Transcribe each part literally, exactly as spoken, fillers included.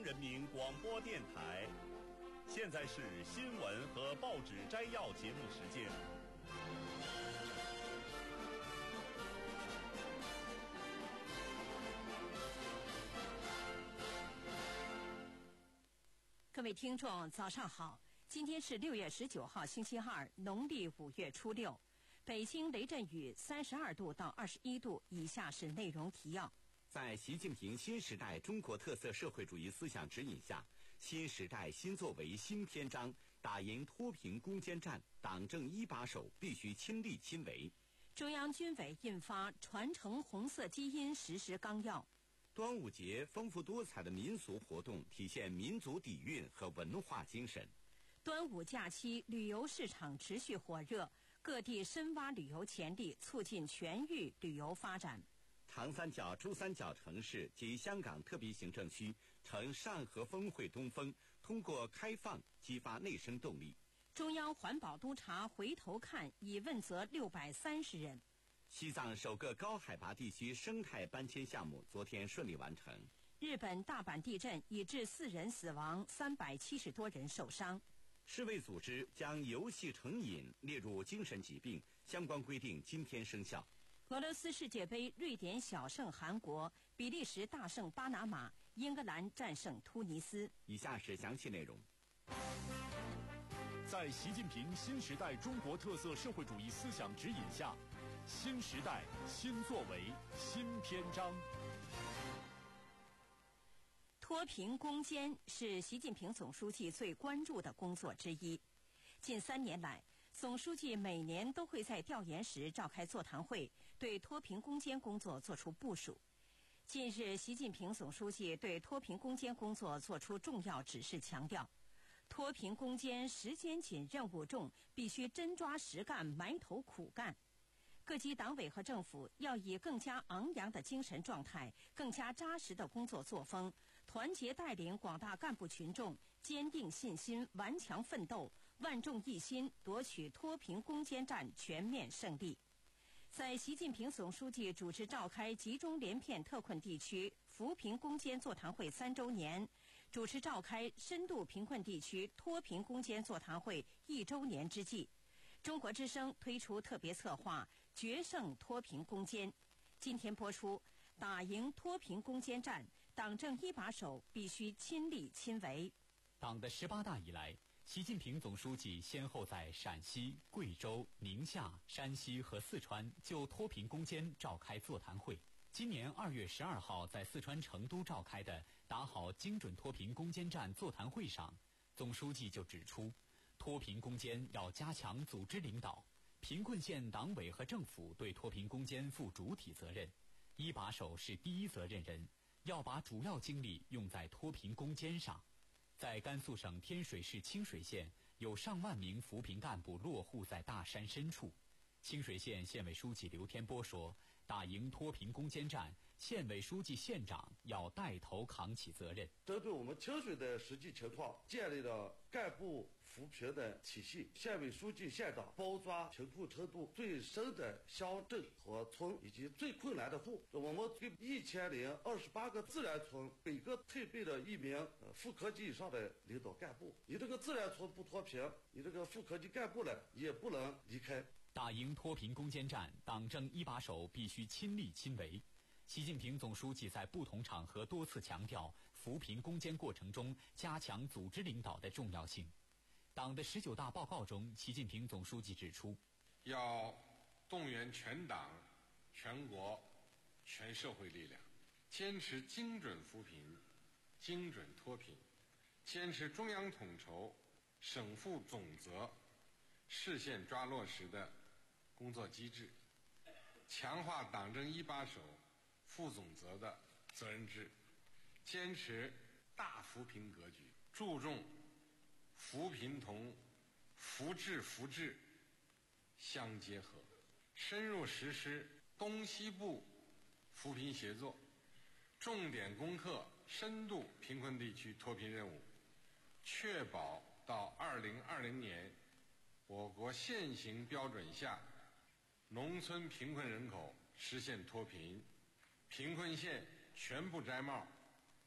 人民广播电台。现在是新闻和报纸摘要节目时间。 各位听众，早上好！今天是六月十九号，星期二，农历五月初六。北京雷阵雨三十二度到二十一度。以下是内容提要。 在习近平新时代中国特色社会主义思想指引下，新时代新作为新篇章，打赢脱贫攻坚战，党政一把手必须亲力亲为。 中央军委印发《传承红色基因实施纲要》。 端午节丰富多彩的民俗活动，体现民族底蕴和文化精神。 端午假期旅游市场持续火热，各地深挖旅游潜力，促进全域旅游发展。 长三角、珠三角城市及香港特别行政区乘上合峰会东风，通过开放激发内生动力。 中央环保督察回头看已问责六百三十人。 西藏首个高海拔地区生态搬迁项目昨天顺利完成。 日本大阪地震已致四人死亡，三百七十多人受伤。 世卫组织将游戏成瘾列入精神疾病，相关规定今天生效。 俄罗斯世界杯，瑞典小胜韩国，比利时大胜巴拿马，英格兰战胜突尼斯。 以下是详细内容。 在习近平新时代中国特色社会主义思想指引下，新时代新作为新篇章。 脱贫攻坚是习近平总书记最关注的工作之一。近三年来，总书记每年都会在调研时召开座谈会，对脱贫攻坚工作作出部署。近日，习近平总书记对脱贫攻坚工作作出重要指示，强调脱贫攻坚时间紧、任务重，必须真抓实干、埋头苦干。各级党委和政府要以更加昂扬的精神状态、更加扎实的工作作风，团结带领广大干部群众，坚定信心，顽强奋斗，万众一心，夺取脱贫攻坚战全面胜利。在习近平总书记主持召开集中连片特困地区扶贫攻坚座谈会三周年，主持召开深度贫困地区脱贫攻坚座谈会一周年之际，中国之声推出特别策划《决胜脱贫攻坚》，今天播出。打赢脱贫攻坚战，党政一把手必须亲力亲为。 党的十八大以来，习近平总书记先后在陕西、贵州、宁夏、山西和四川就脱贫攻坚召开座谈会。今年二月十二号在四川成都召开的打好精准脱贫攻坚战座谈会上，总书记就指出，脱贫攻坚要加强组织领导，贫困县党委和政府对脱贫攻坚负主体责任，一把手是第一责任人，要把主要精力用在脱贫攻坚上。在甘肃省天水市清水县，有上万名扶贫干部落户在大山深处。清水县县委书记刘天波说，打赢脱贫攻坚战，县委书记、县长要带头扛起责任。 针对我们清水的实际情况，建立了干部扶贫的体系，县委书记、县长包抓贫困程度最深的乡镇和村以及最困难的户。我们给一千零二十八个自然村每个配备了一名呃副科级以上的领导干部。你这个自然村不脱贫，你这个副科级干部呢也不能离开。 打赢脱贫攻坚战，党政一把手必须亲力亲为。习近平总书记在不同场合多次强调扶贫攻坚过程中加强组织领导的重要性。党的十九大报告中，习近平总书记指出， 要动员全党、全国、全社会力量，坚持精准扶贫、精准脱贫，坚持中央统筹、省负总责、市县抓落实的工作机制，强化党政一把手副总责的责任制，坚持大扶贫格局，注重扶贫同扶志扶志相结合，深入实施东西部扶贫协作，重点攻克深度贫困地区脱贫任务，确保到二零二零年我国现行标准下农村贫困人口实现脱贫，贫困县全部摘帽，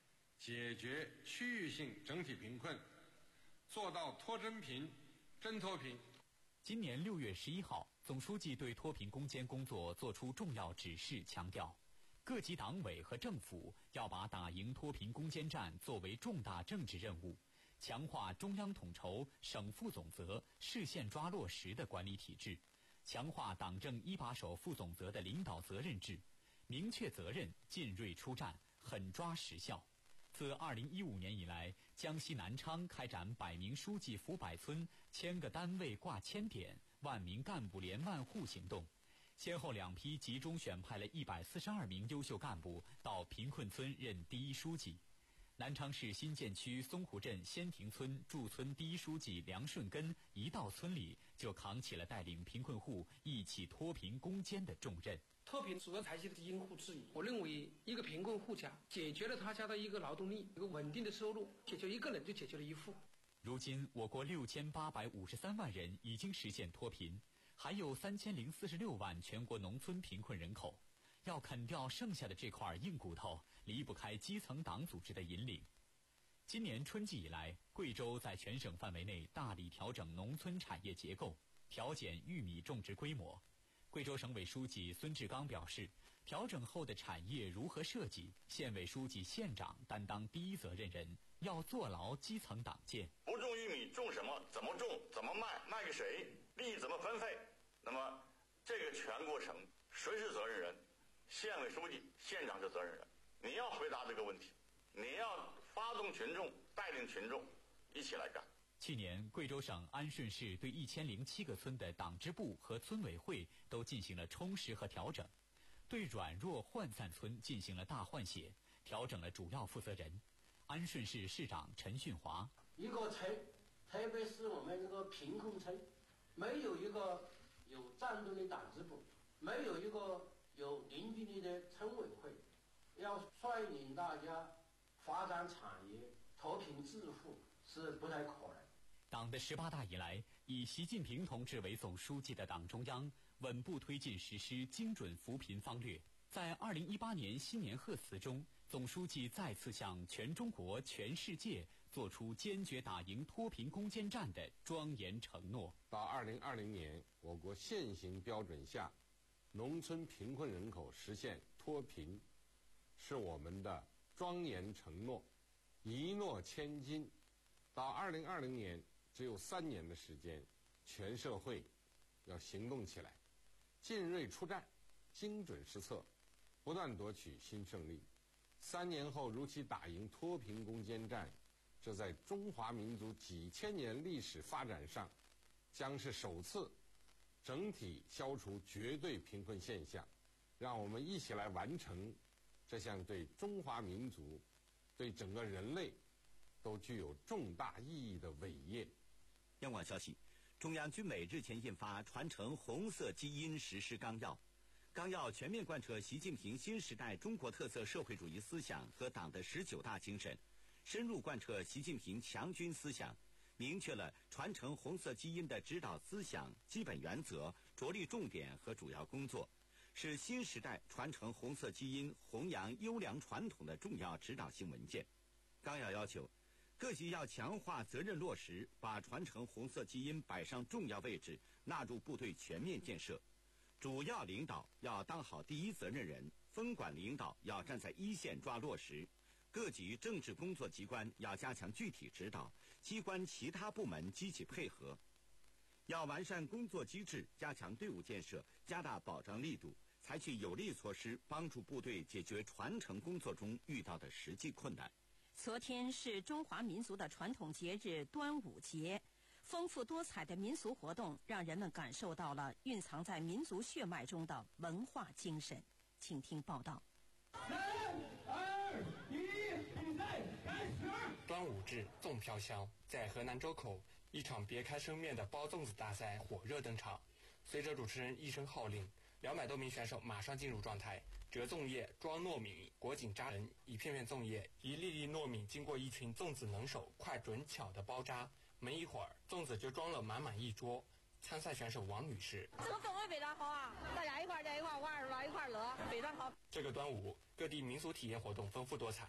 解决区域性整体贫困，做到脱真贫、真脱贫。 今年六月十一号，总书记对脱贫攻坚工作作出重要指示，强调，各级党委和政府要把打赢脱贫攻坚战作为重大政治任务，强化中央统筹、省副总责、市县抓落实的管理体制，强化党政一把手副总责的领导责任制，明确责任，进锐出战，狠抓实效。自二零一五年以来，江西南昌开展百名书记扶百村、千个单位挂千点、万名干部连万户行动，先后两批集中选派了一百四十二名优秀干部到贫困村任第一书记。南昌市新建区松湖镇仙亭村驻村第一书记梁顺根一到村里就扛起了带领贫困户一起脱贫攻坚的重任。 脱贫主要采取的是因户制宜。我认为一个贫困户家解决了他家的一个劳动力，一个稳定的收入，解决一个人就解决了一户。 如今我国六千八百五十三万人已经实现脱贫，还有三千零四十六万全国农村贫困人口。要啃掉剩下的这块硬骨头，离不开基层党组织的引领。今年春季以来，贵州在全省范围内大力调整农村产业结构，调减玉米种植规模。贵州省委书记孙志刚表示，调整后的产业如何设计，县委书记、县长担当第一责任人，要坐牢基层党建。 不种玉米种什么？怎么种？怎么卖？卖给谁？利益怎么分配？那么，这个全过程谁是责任人？县委书记、县长是责任人。你要回答这个问题，你要发动群众，带领群众一起来干。 去年，贵州省安顺市对一千零七个村的党支部和村委会都进行了充实和调整，对软弱涣散村进行了大换血，调整了主要负责人。安顺市市长陈训华： 一个村，特别是我们这个贫困村，没有一个有战斗的党支部，没有一个有凝聚力的村委会，要率领大家发展产业、脱贫致富是不太可能。 党的十八大以来，以习近平同志为总书记的党中央稳步推进实施精准扶贫方略。在二零一八年新年贺词中，总书记再次向全中国、全世界作出坚决打赢脱贫攻坚战的庄严承诺。 到二零二零年，我国现行标准下农村贫困人口实现脱贫，是我们的庄严承诺，一诺千金。到二零二零年，只有三年的时间，全社会要行动起来，进锐出战，精准施策，不断夺取新胜利。三年后如期打赢脱贫攻坚战，这在中华民族几千年历史发展上，将是首次整体消除绝对贫困现象。让我们一起来完成这项对中华民族、对整个人类都具有重大意义的伟业。 央广消息，中央军委日前印发《传承红色基因实施纲要》，纲要全面贯彻习近平新时代中国特色社会主义思想和党的十九大精神，深入贯彻习近平强军思想，明确了传承红色基因的指导思想、基本原则、着力重点和主要工作，是新时代传承红色基因、弘扬优良传统的重要指导性文件。纲要要求，各级要强化责任落实，把传承红色基因摆上重要位置，纳入部队全面建设。主要领导要当好第一责任人，分管领导要站在一线抓落实。各级政治工作机关要加强具体指导，机关其他部门积极配合。要完善工作机制，加强队伍建设，加大保障力度，采取有力措施，帮助部队解决传承工作中遇到的实际困难。 昨天是中华民族的传统节日端午节，丰富多彩的民俗活动让人们感受到了蕴藏在民族血脉中的文化精神。请听报道。 三二一，比赛开始！ 端午至，粽飘香。在河南周口，一场别开生面的包粽子大赛火热登场。随着主持人一声号令，两百多名选手马上进入状态。折粽叶、装糯米、裹紧扎人，一片片粽叶、一粒粒糯米经过一群粽子能手快准巧的包扎，没一会儿，粽子就装了满满一桌。参赛选手王女士： 这个氛围非常好啊，大家一块在一块玩，一块乐，非常好。 这个端午，各地民俗体验活动丰富多彩。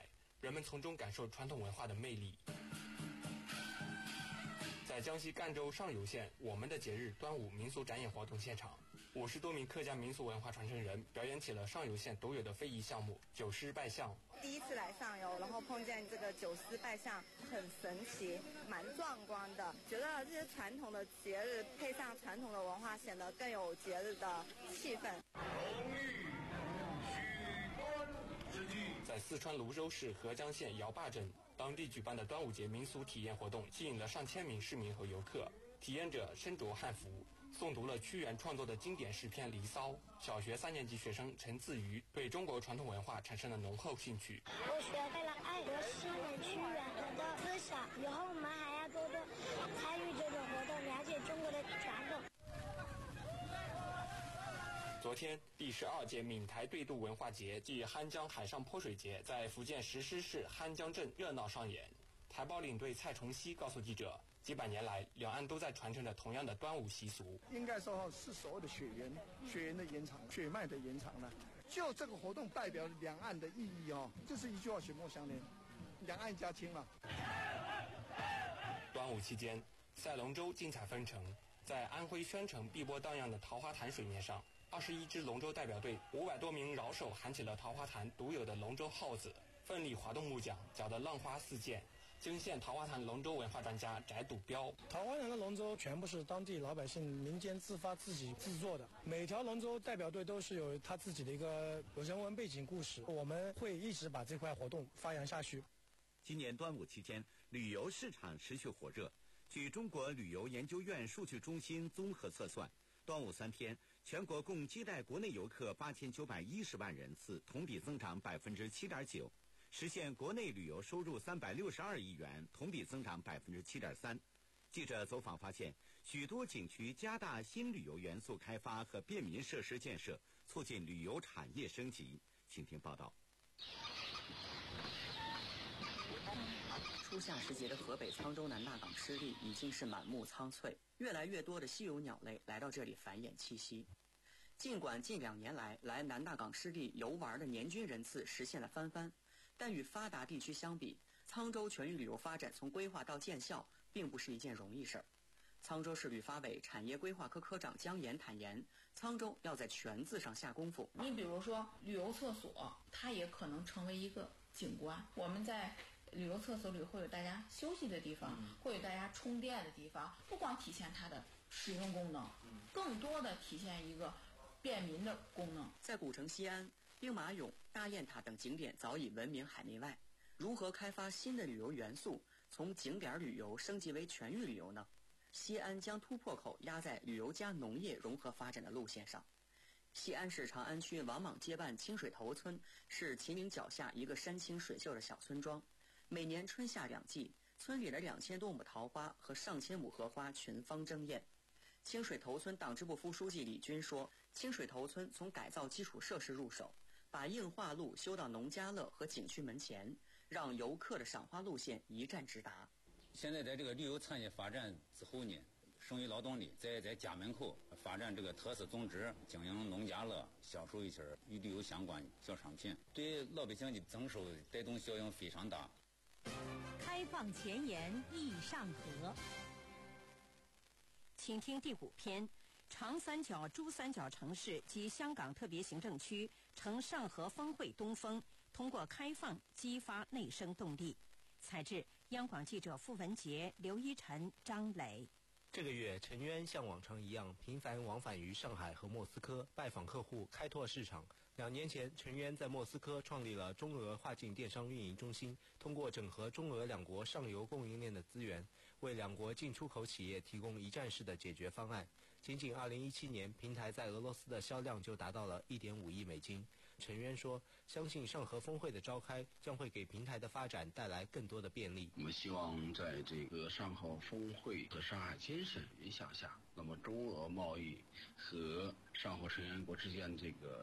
人们从中感受传统文化的魅力。在江西赣州上游县我们的节日端午民俗展演活动现场，五十多名客家民俗文化传承人表演起了上游县独有的非遗项目九狮拜相。 第一次来上游，然后碰见这个九狮拜相，很神奇，蛮壮观的。觉得这些传统的节日配上传统的文化，显得更有节日的气氛。 在四川泸州市合江县瑶坝镇，当地举办的端午节民俗体验活动吸引了上千名市民和游客。体验者身着汉服，诵读了屈原创作的经典诗篇《离骚》。小学三年级学生陈自瑜对中国传统文化产生了浓厚兴趣。 我学会了爱和信任屈原的思想，以后我们还要多多参与这种活动，了解中国的传统。 昨天，第十二届闽台对渡文化节暨酣江海上泼水节在福建石狮市酣江镇热闹上演。台胞领队蔡崇熙告诉记者，几百年来，两岸都在传承着同样的端午习俗。 应该说是所谓的血缘，血缘的延长，血脉的延长了。就这个活动代表两岸的意义哦，就是一句话，血脉相连，两岸一家亲嘛。 端午期间，赛龙舟精彩纷呈，在安徽宣城碧波荡漾的桃花潭水面上，二十一支龙舟代表队，五百多名饶手喊起了桃花潭独有的龙舟号子，奋力划动木桨，搅得浪花四溅。泾县桃花潭龙舟文化专家翟笃标： 桃花潭的龙舟全部是当地老百姓民间自发自己制作的，每条龙舟代表队都是有他自己的一个人文背景故事，我们会一直把这块活动发扬下去。 今年端午期间，旅游市场持续火热。据中国旅游研究院数据中心综合测算，端午三天，全国共接待国内游客八千九百一十万人次，同比增长百分之七点九。实现国内旅游收入三百六十二亿元，同比增长百分之七点三。记者走访发现，许多景区加大新旅游元素开发和便民设施建设，促进旅游产业升级。请听报道。 初夏时节的河北沧州南大港湿地已经是满目苍翠，越来越多的稀有鸟类来到这里繁衍栖息。尽管近两年来来南大港湿地游玩的年均人次实现了翻番，但与发达地区相比，沧州全域旅游发展从规划到见效，并不是一件容易事儿。沧州市旅发委产业规划科科长姜岩坦言，沧州要在全字上下功夫。 你比如说旅游厕所，它也可能成为一个景观。我们在旅游厕所里会有大家休息的地方，嗯、会有大家充电的地方，不光体现它的实用功能，嗯、更多的体现一个便民的功能。 在古城西安、兵马俑、大雁塔等景点早已闻名海内外，如何开发新的旅游元素，从景点旅游升级为全域旅游呢？西安将突破口压在旅游加农业融合发展的路线上。西安市长安区王莽街办清水头村是秦岭脚下一个山清水秀的小村庄，每年春夏两季，村里的两千多亩桃花和上千亩荷花群芳争艳。清水头村党支部副书记李军说，清水头村从改造基础设施入手，把硬化路修到农家乐和景区门前，让游客的赏花路线一站直达。 现在在这个旅游产业发展之后呢，剩余劳动力在在家门口发展这个特色种植，经营农家乐，销售一些与旅游相关小商品，对老百姓的增收带动效应非常大。 开放前沿易上河，请听第五篇：长三角、珠三角城市及香港特别行政区乘上合峰会东风，通过开放激发内生动力。采自央广记者傅文杰、刘一晨、张磊。 这个月，陈渊像往常一样频繁往返于上海和莫斯科，拜访客户，开拓市场。两年前，陈渊在莫斯科创立了中俄跨境电商运营中心，通过整合中俄两国上游供应链的资源，为两国进出口企业提供一站式的解决方案。仅仅二零一七年，平台在俄罗斯的销量就达到了一点五亿美金。陈渊说，相信上合峰会的召开将会给平台的发展带来更多的便利。 我们希望在这个上合峰会和上海精神影响下，那么中俄贸易和上合成员国之间这个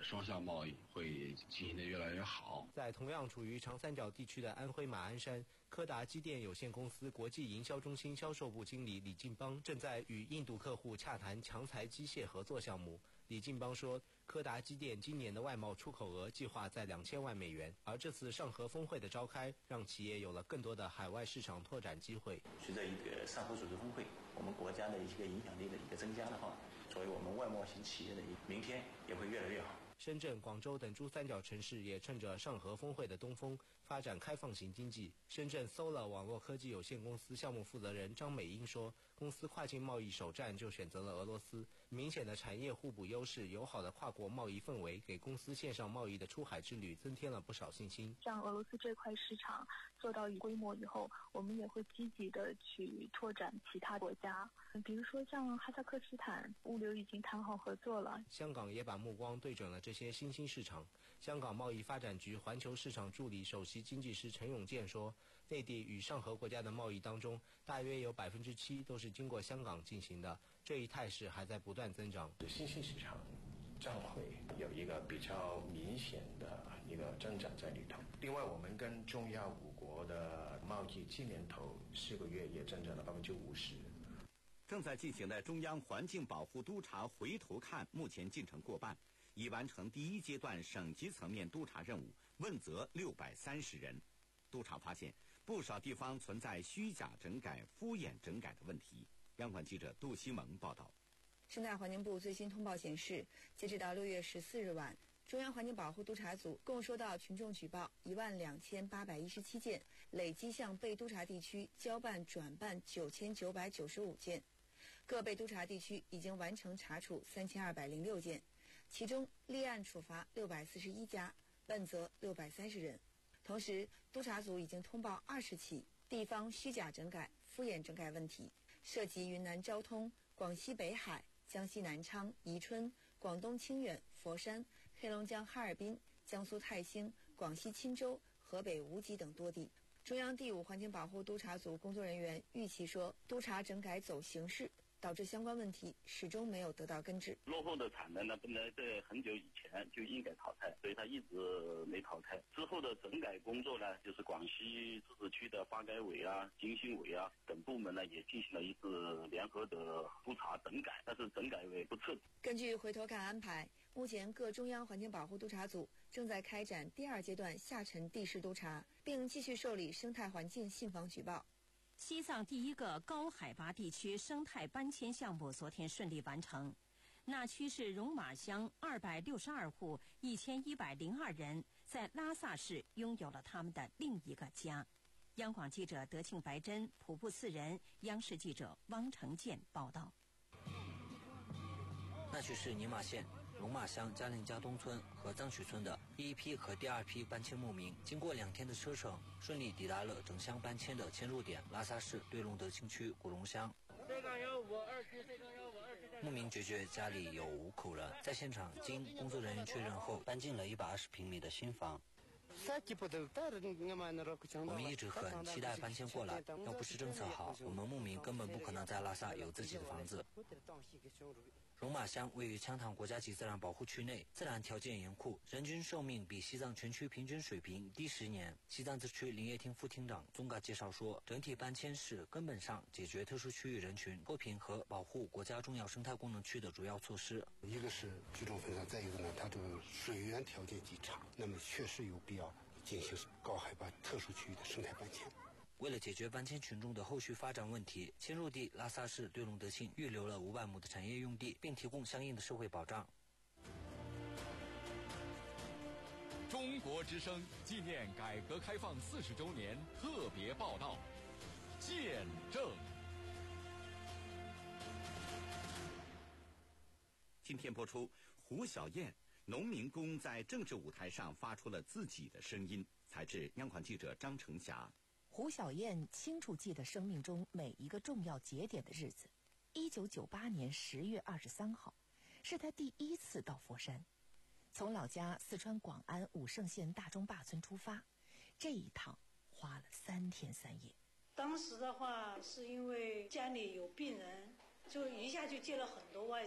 双向贸易会进行的越来越好。 在同样处于长三角地区的安徽马鞍山，柯达机电有限公司国际营销中心销售部经理李进邦正在与印度客户洽谈强材机械合作项目。李进邦说，柯达机电今年的外贸出口额计划在两千万美元，而这次上合峰会的召开，让企业有了更多的海外市场拓展机会。 随着一个上合组织峰会，我们国家的一个影响力的一个增加的话，作为我们外贸型企业的明天也会越来越好。 深圳、广州等珠三角城市也趁着上合峰会的东风，发展开放型经济。深圳 Solar 网络科技有限公司项目负责人张美英说，公司跨境贸易首站就选择了俄罗斯，明显的产业互补优势、友好的跨国贸易氛围，给公司线上贸易的出海之旅增添了不少信心。 像俄罗斯这块市场做到规模以后，我们也会积极的去拓展其他国家，比如说像哈萨克斯坦，物流已经谈好合作了。 香港也把目光对准了这些新兴市场。香港贸易发展局环球市场助理首席经济师陈永健说，内地与上合国家的贸易当中，大约有百分之七都是经过香港进行的，这一态势还在不断增长。 新兴市场将会有一个比较明显的一个增长在里头。另外，我们跟中亚五国的贸易今年头四个月也增长了百分之五十。 正在进行的中央环境保护督察回头看目前进程过半，已完成第一阶段省级层面督查任务，问责六百三十人。督查发现，不少地方存在虚假整改、敷衍整改的问题。央广记者杜西蒙报道。 生态环境部最新通报显示，截止到六月十四日晚，中央环境保护督察组共收到群众举报一万两千八百一十七件，累计向被督查地区交办转办九千九百九十五件。各被督查地区已经完成查处三千二百零六件，其中立案处罚六百四十一家，问责六百三十人。同时，督查组已经通报二十起地方虚假整改、敷衍整改问题，涉及云南昭通、广西北海、江西南昌、宜春、广东清远、佛山、黑龙江哈尔滨、江苏泰兴、广西钦州、河北无极等多地。中央第五环境保护督察组工作人员玉琪说，督查整改走形式，导致相关问题始终没有得到根治。 落后的产能呢，本来在很久以前就应该淘汰，所以它一直没淘汰。之后的整改工作呢，就是广西自治区的发改委啊、经信委啊等部门呢，也进行了一次联合的督查整改，但是整改为不彻底。 根据回头看安排，目前各中央环境保护督察组正在开展第二阶段下沉地势督查，并继续受理生态环境信访举报。 西藏第一个高海拔地区生态搬迁项目昨天顺利完成，那区是戎马乡二百六十二户一千一百零二人在拉萨市拥有了他们的另一个家。央广记者德庆白珍、普布次仁，央视记者汪成建报道。 那区是尼玛县戎马乡嘉陵家东村和藏曲村的第一批和第二批搬迁牧民，经过两天的车程，顺利抵达了整乡搬迁的迁入点拉萨市对隆德清区古荣乡。牧民决绝家里有五口人，在现场经工作人员确认后，搬进了一百二十平米的新房。我们一直很期待搬迁过来，要不是政策好，我们牧民根本不可能在拉萨有自己的房子。戎马乡位于羌塘国家级自然保护区内，自然条件严酷，人均寿命比西藏全区平均水平低十年。西藏自治区林业厅副厅长宗嘎介绍说，整体搬迁是根本上解决特殊区域人群脱贫和保护国家重要生态功能区的主要措施。 一个是居住分散，再一个呢，它的水源条件极差，那么确实有必要进行高海拔特殊区域的生态搬迁。 为了解决搬迁群众的后续发展问题，迁入地拉萨市对隆德庆预留了五百亩的产业用地，并提供相应的社会保障。 中国之声纪念改革开放四十周年特别报道，见证。 今天播出，胡小燕，农民工在政治舞台上发出了自己的声音。采制央广记者张成霞。 胡小燕清楚记得生命中每一个重要节点的日子。一九九八年十月二十三号，是她第一次到佛山，从老家四川广安武胜县大钟坝村出发，这一趟花了三天三夜。 当时的话，是因为家里有病人，就一下就接了很多外债，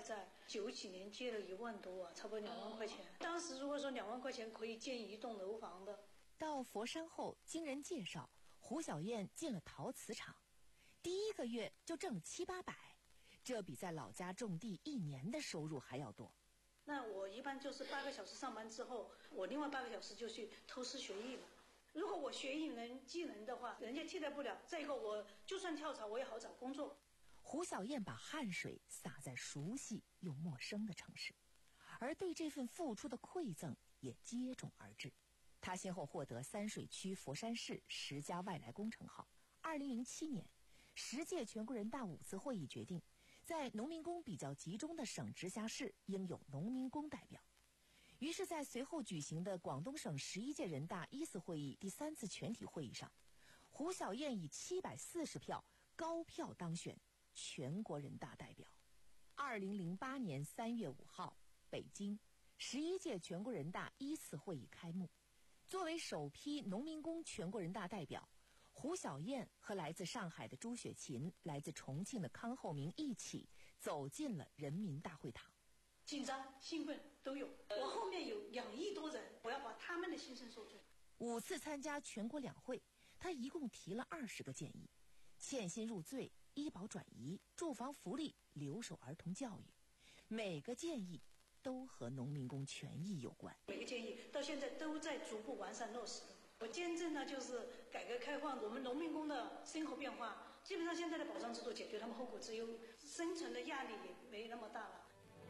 九几年借了一万多啊，差不多两万块钱。当时如果说两万块钱可以建一栋楼房的。 到佛山后，经人介绍，胡小燕进了陶瓷厂，第一个月就挣了七八百，这比在老家种地一年的收入还要多。 那我一般就是八个小时上班之后，我另外八个小时就去偷师学艺了。如果我学艺能技能的话，人家替代不了。再一个，我就算跳槽，我也好找工作。 胡小燕把汗水洒在熟悉又陌生的城市，而对这份付出的馈赠也接踵而至。她先后获得三水区佛山市十佳外来工程号。二零零七年，十届全国人大五次会议决定，在农民工比较集中的省直辖市应有农民工代表。于是在随后举行的广东省十一届人大一次会议第三次全体会议上，胡小燕以七百四十票高票当选全国人大代表。二零零八年三月五号，北京，十一届全国人大一次会议开幕。作为首批农民工全国人大代表，胡小燕和来自上海的朱雪琴、来自重庆的康厚民一起走进了人民大会堂。 紧张、兴奋都有。我后面有两亿多人，我要把他们的心声说出来。 五次参加全国两会，他一共提了二十个建议：欠薪入罪、医保转移、住房福利、留守儿童教育。每个建议都和农民工权益有关。 每个建议到现在都在逐步完善落实。我见证呢，就是改革开放我们农民工的生活变化。基本上现在的保障制度解决他们后顾之忧，生存的压力也没那么大了。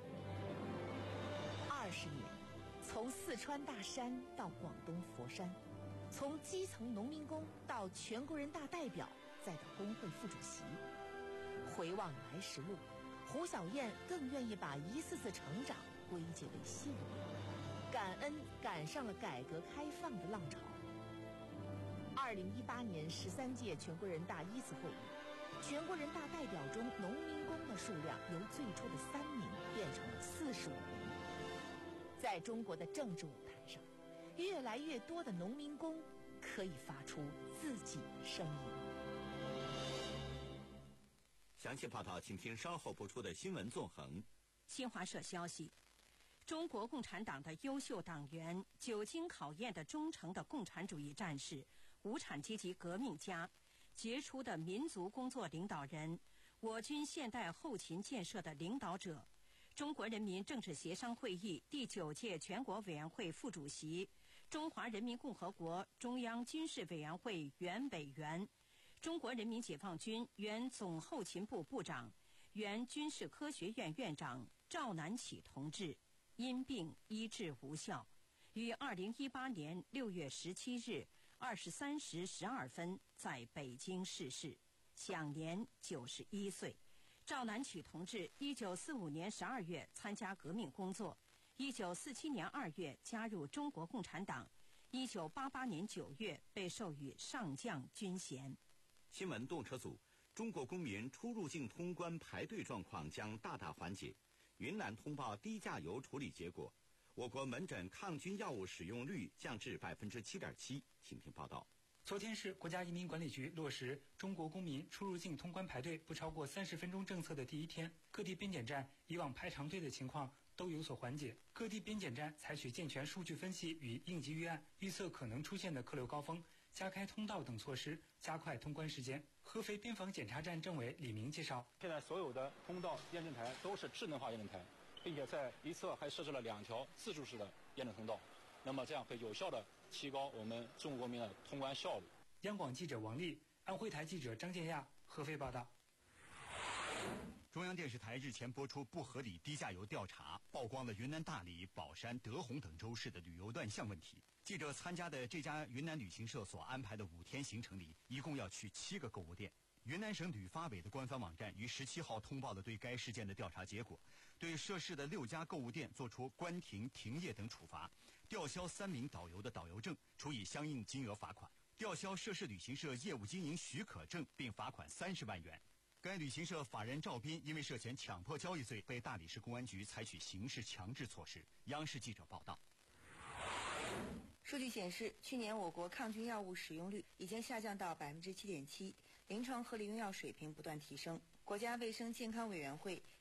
二十年，从四川大山到广东佛山，从基层农民工到全国人大代表，再到工会副主席。回望来时路，胡小燕更愿意把一次次成长归结为幸运，感恩赶上了改革开放的浪潮。二零一八年十三届全国人大一次会议，全国人大代表中农民工的数量由最初的三名变成了四十五名。在中国的政治舞台上，越来越多的农民工可以发出自己的声音。 详细报道请听稍后播出的新闻纵横。 新华社消息，中国共产党的优秀党员、久经考验的忠诚的共产主义战士、无产阶级革命家、杰出的民族工作领导人、我军现代后勤建设的领导者，中国人民政治协商会议第九届全国委员会副主席、中华人民共和国中央军事委员会原委员、中国人民解放军原总后勤部部长、原军事科学院院长赵南启同志因病医治无效，于二零一八年六月十七日二十三时十二分在北京逝世，享年九十一岁。赵南启同志一九四五年十二月参加革命工作，一九四七年二月加入中国共产党，一九八八年九月被授予上将军衔。 新闻动车组，中国公民出入境通关排队状况将大大缓解。云南通报低价油处理结果，我国门诊抗菌药物使用率降至百分之七点七。请听报道。 昨天是国家移民管理局落实中国公民出入境通关排队不超过三十分钟政策的第一天，各地边检站以往排长队的情况都有所缓解。各地边检站采取健全数据分析与应急预案，预测可能出现的客流高峰，加开通道等措施，加快通关时间。合肥边防检查站政委李明介绍， 现在所有的通道验证台都是智能化验证台，并且在一侧还设置了两条自助式的验证通道，那么这样可以有效地提高我们中国公民的通关效率。 央广记者王丽，安徽台记者张建亚，合肥报道。 中央电视台日前播出不合理低价油调查，曝光了云南大理、保山、德宏等州市的旅游乱象问题。记者参加的这家云南旅行社所安排的五天行程里，一共要去七个购物店。云南省旅发委的官方网站于十七号通报了对该事件的调查结果，对涉事的六家购物店作出关停、停业等处罚，吊销三名导游的导游证，处以相应金额罚款，吊销涉事旅行社业务经营许可证，并罚款三十万元。该旅行社法人赵斌因为涉嫌强迫交易罪，被大理市公安局采取刑事强制措施。央视记者报道。 数据显示，去年我国抗菌药物使用率已经下降到百分之七点七，临床合理用药水平不断提升。国家卫生健康委员会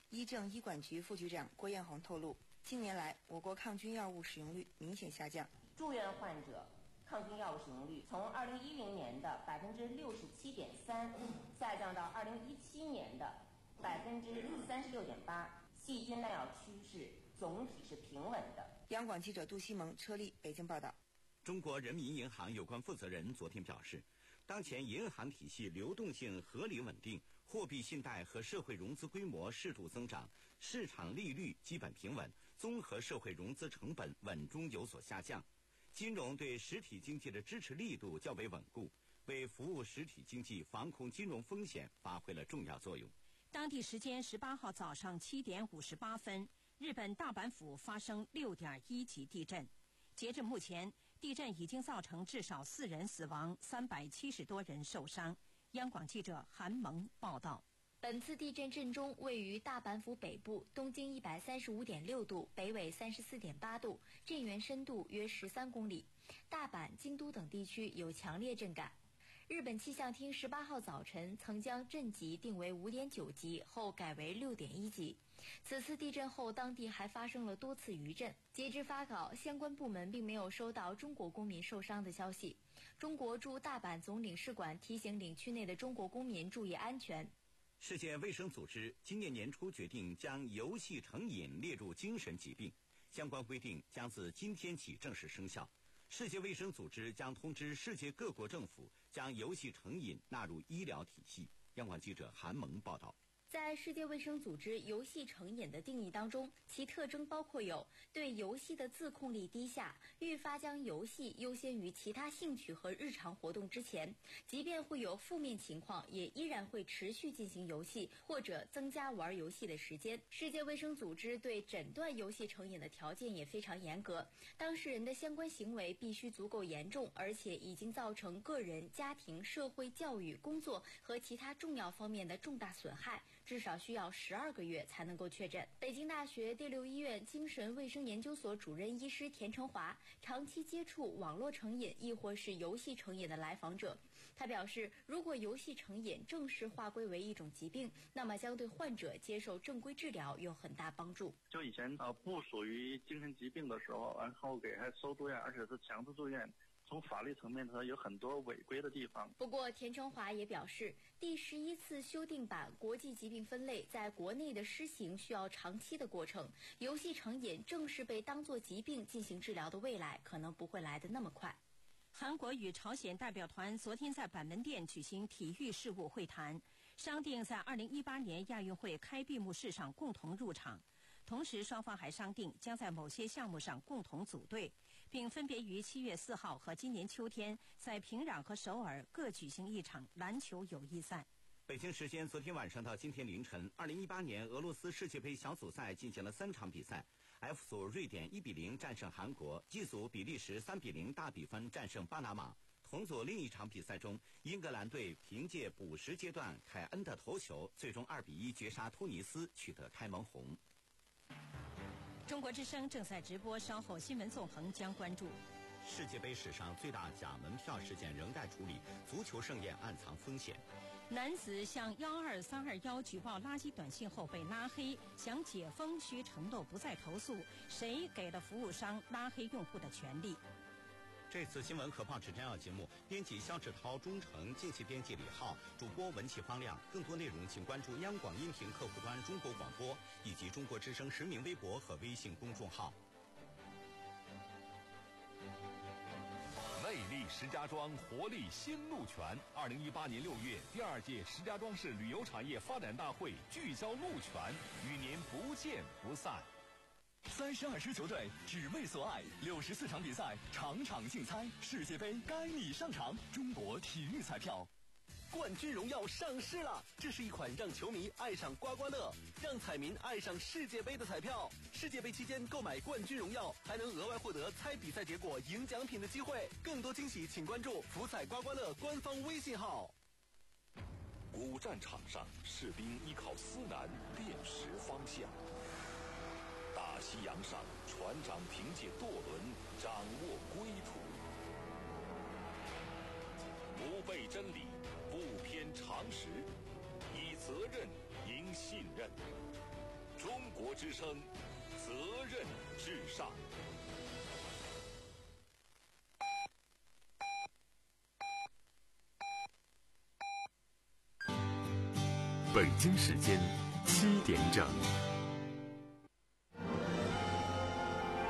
医政医管局副局长郭艳红透露，近年来我国抗菌药物使用率明显下降， 住院患者抗菌药物使用率从二零一零年的百分之六十七点三下降到二零一七年的百分之三十六点八，细菌耐药趋势总体是平稳的。 央广记者杜西蒙、车丽北京报道。 中国人民银行有关负责人昨天表示，当前银行体系流动性合理稳定，货币信贷和社会融资规模适度增长，市场利率基本平稳，综合社会融资成本稳中有所下降。金融对实体经济的支持力度较为稳固，为服务实体经济防控金融风险发挥了重要作用。 当地时间十八号早上七点五十八分，日本大阪府发生六点一级地震。截至目前，地震已经造成至少四人死亡，三百七十多人受伤。央广记者韩萌报道。 本次地震震中位于大阪府北部，东经一百三十五点六度，北纬三十四点八度，震源深度约十三公里。大阪、京都等地区有强烈震感。日本气象厅十八号早晨曾将震级定为五点九级，后改为六点一级。此次地震后，当地还发生了多次余震。截至发稿，相关部门并没有收到中国公民受伤的消息。中国驻大阪总领事馆提醒领区内的中国公民注意安全。 世界卫生组织今年年初决定将游戏成瘾列入精神疾病，相关规定将自今天起正式生效。世界卫生组织将通知世界各国政府将游戏成瘾纳入医疗体系。央广记者韩萌报道。 在世界卫生组织游戏成瘾的定义当中，其特征包括有对游戏的自控力低下，愈发将游戏优先于其他兴趣和日常活动之前，即便会有负面情况，也依然会持续进行游戏或者增加玩游戏的时间。世界卫生组织对诊断游戏成瘾的条件也非常严格，当事人的相关行为必须足够严重，而且已经造成个人、家庭、社会、教育、工作和其他重要方面的重大损害，至少需要十二个月才能够确诊。北京大学第六医院精神卫生研究所主任医师田成华长期接触网络成瘾亦或是游戏成瘾的来访者，他表示，如果游戏成瘾正式划归为一种疾病，那么将对患者接受正规治疗有很大帮助。 就以前呃不属于精神疾病的时候，然后给他收住院，而且是强制住院，从法律层面上有很多违规的地方。 不过田成华也表示，第十一次修订版国际疾病分类在国内的施行需要长期的过程，游戏成瘾正式被当作疾病进行治疗的未来可能不会来得那么快。 韩国与朝鲜代表团昨天在板门店举行体育事务会谈，商定在二零一八年亚运会开闭幕式上共同入场。同时，双方还商定将在某些项目上共同组队，并分别于七月四号和今年秋天在平壤和首尔各举行一场篮球友谊赛。 北京时间昨天晚上到今天凌晨，二零一八年俄罗斯世界杯小组赛进行了三场比赛。F 组瑞典一比零战胜韩国 ，G 组比利时三比零大比分战胜巴拿马。同组另一场比赛中，英格兰队凭借补时阶段凯恩的头球，最终二比一绝杀突尼斯，取得开门红。 中国之声正在直播，稍后新闻纵横将关注。 世界杯史上最大假门票事件仍待处理，足球盛宴暗藏风险。 男子向幺二三二幺举报垃圾短信后被拉黑，想解封需承诺不再投诉，谁给了服务商拉黑用户的权利？ 这次新闻和报纸摘要节目，编辑肖志涛、钟诚，敬请编辑李浩，主播文气方亮。更多内容请关注央广音频客户端中国广播以及中国之声实名微博和微信公众号。 魅力石家庄，活力新路权。二零一八年六月，第二届石家庄市旅游产业发展大会聚焦路权，与您不见不散。 三十二支球队只为所爱，六十四场比赛，场场竞猜，世界杯该你上场。中国体育彩票。冠军荣耀上市了，这是一款让球迷爱上刮刮乐，让彩民爱上世界杯的彩票。世界杯期间购买冠军荣耀，还能额外获得猜比赛结果、赢奖品的机会。更多惊喜，请关注福彩刮刮乐官方微信号。 古战场上，士兵依靠思南辨识方向；大西洋上，船长凭借舵轮掌握归途。不背真理，不偏常识，以责任赢信任。 中国之声，责任至上。 北京时间七点整。